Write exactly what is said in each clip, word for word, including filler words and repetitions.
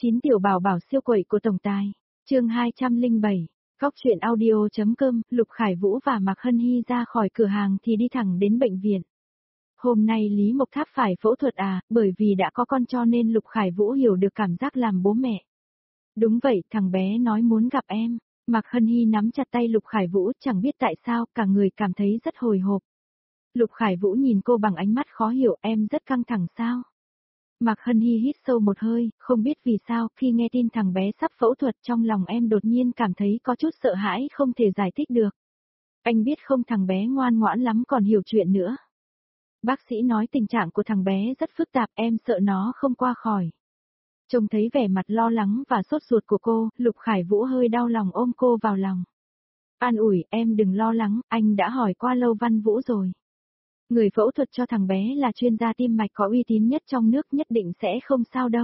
chín tiểu bảo bảo siêu quậy của tổng tài. Chương hai trăm lẻ bảy. Góc truyện audio.com, Lục Khải Vũ và Mạc Hân Hy ra khỏi cửa hàng thì đi thẳng đến bệnh viện. Hôm nay Lý Mộc Tháp phải phẫu thuật à, bởi vì đã có con cho nên Lục Khải Vũ hiểu được cảm giác làm bố mẹ. Đúng vậy, thằng bé nói muốn gặp em. Mạc Hân Hy nắm chặt tay Lục Khải Vũ, chẳng biết tại sao, cả người cảm thấy rất hồi hộp. Lục Khải Vũ nhìn cô bằng ánh mắt khó hiểu, em rất căng thẳng sao? Mạc Hân Hy hít sâu một hơi, không biết vì sao, khi nghe tin thằng bé sắp phẫu thuật trong lòng em đột nhiên cảm thấy có chút sợ hãi không thể giải thích được. Anh biết không, thằng bé ngoan ngoãn lắm còn hiểu chuyện nữa. Bác sĩ nói tình trạng của thằng bé rất phức tạp, em sợ nó không qua khỏi. Trông thấy vẻ mặt lo lắng và sốt ruột của cô, Lục Khải Vũ hơi đau lòng ôm cô vào lòng. An ủi, em đừng lo lắng, anh đã hỏi qua Lâu Văn Vũ rồi. Người phẫu thuật cho thằng bé là chuyên gia tim mạch có uy tín nhất trong nước, nhất định sẽ không sao đâu.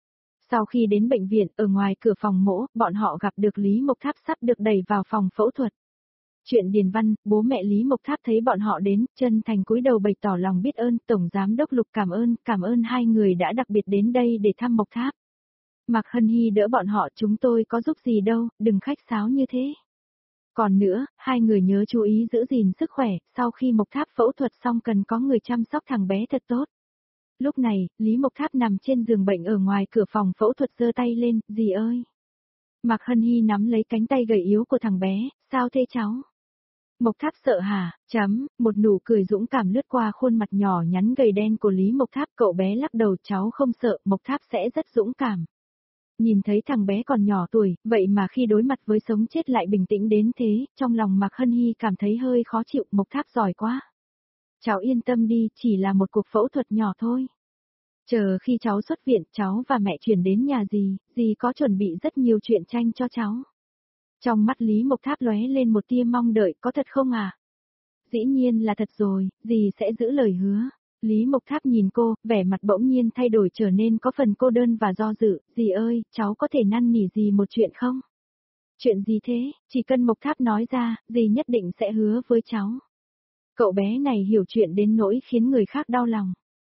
Sau khi đến bệnh viện, ở ngoài cửa phòng mổ, bọn họ gặp được Lý Mộc Tháp sắp được đẩy vào phòng phẫu thuật. Chuyện Điền Văn, bố mẹ Lý Mộc Tháp thấy bọn họ đến, chân thành cúi đầu bày tỏ lòng biết ơn, Tổng Giám đốc Lục cảm ơn, cảm ơn hai người đã đặc biệt đến đây để thăm Mộc Tháp. Mạc Hân Hy đỡ bọn họ, chúng tôi có giúp gì đâu, đừng khách sáo như thế. Còn nữa, hai người nhớ chú ý giữ gìn sức khỏe, sau khi Mộc Tháp phẫu thuật xong cần có người chăm sóc thằng bé thật tốt. Lúc này, Lý Mộc Tháp nằm trên giường bệnh ở ngoài cửa phòng phẫu thuật giơ tay lên, dì ơi. Mạc Hân Hy nắm lấy cánh tay gầy yếu của thằng bé, sao thế cháu? Mộc Tháp sợ hả, chấm, một nụ cười dũng cảm lướt qua khuôn mặt nhỏ nhắn gầy đen của Lý Mộc Tháp, cậu bé lắc đầu, cháu không sợ, Mộc Tháp sẽ rất dũng cảm. Nhìn thấy thằng bé còn nhỏ tuổi, vậy mà khi đối mặt với sống chết lại bình tĩnh đến thế, trong lòng Mạc Hân Hy cảm thấy hơi khó chịu, Mộc Tháp giỏi quá. Cháu yên tâm đi, chỉ là một cuộc phẫu thuật nhỏ thôi. Chờ khi cháu xuất viện, cháu và mẹ chuyển đến nhà dì, dì có chuẩn bị rất nhiều chuyện tranh cho cháu. Trong mắt Lý Mộc Tháp lóe lên một tia mong đợi, có thật không à? Dĩ nhiên là thật rồi, dì sẽ giữ lời hứa. Lý Mộc Tháp nhìn cô, vẻ mặt bỗng nhiên thay đổi trở nên có phần cô đơn và do dự, dì ơi, cháu có thể năn nỉ dì một chuyện không? Chuyện gì thế, chỉ cần Mộc Tháp nói ra, dì nhất định sẽ hứa với cháu. Cậu bé này hiểu chuyện đến nỗi khiến người khác đau lòng.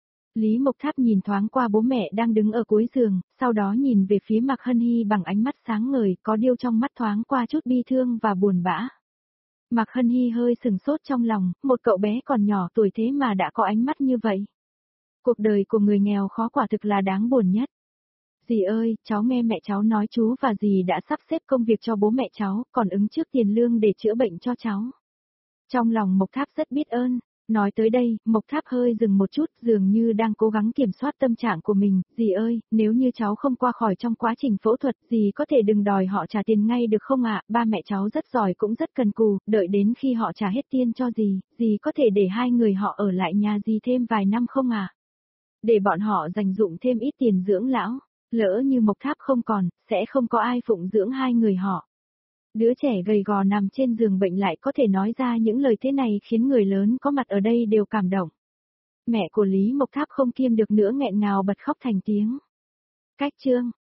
Lý Mộc Tháp nhìn thoáng qua bố mẹ đang đứng ở cuối giường, sau đó nhìn về phía Mạc Hân Hy bằng ánh mắt sáng ngời, có điều trong mắt thoáng qua chút bi thương và buồn bã. Mạc Hân Hy hơi sừng sốt trong lòng, một cậu bé còn nhỏ tuổi thế mà đã có ánh mắt như vậy. Cuộc đời của người nghèo khó quả thực là đáng buồn nhất. Dì ơi, cháu nghe mẹ cháu nói chú và dì đã sắp xếp công việc cho bố mẹ cháu, còn ứng trước tiền lương để chữa bệnh cho cháu. Trong lòng Mộc Tháp rất biết ơn. Nói tới đây, Mộc Tháp hơi dừng một chút, dường như đang cố gắng kiểm soát tâm trạng của mình, dì ơi, nếu như cháu không qua khỏi trong quá trình phẫu thuật, dì có thể đừng đòi họ trả tiền ngay được không ạ, ba mẹ cháu rất giỏi cũng rất cần cù, đợi đến khi họ trả hết tiền cho dì, dì có thể để hai người họ ở lại nhà dì thêm vài năm không ạ? Để bọn họ dành dụm thêm ít tiền dưỡng lão, lỡ như Mộc Tháp không còn, sẽ không có ai phụng dưỡng hai người họ. Đứa trẻ gầy gò nằm trên giường bệnh lại có thể nói ra những lời thế này khiến người lớn có mặt ở đây đều cảm động. Mẹ của Lý Mộc Tháp không kiêm được nữa nghẹn ngào bật khóc thành tiếng. Cách chương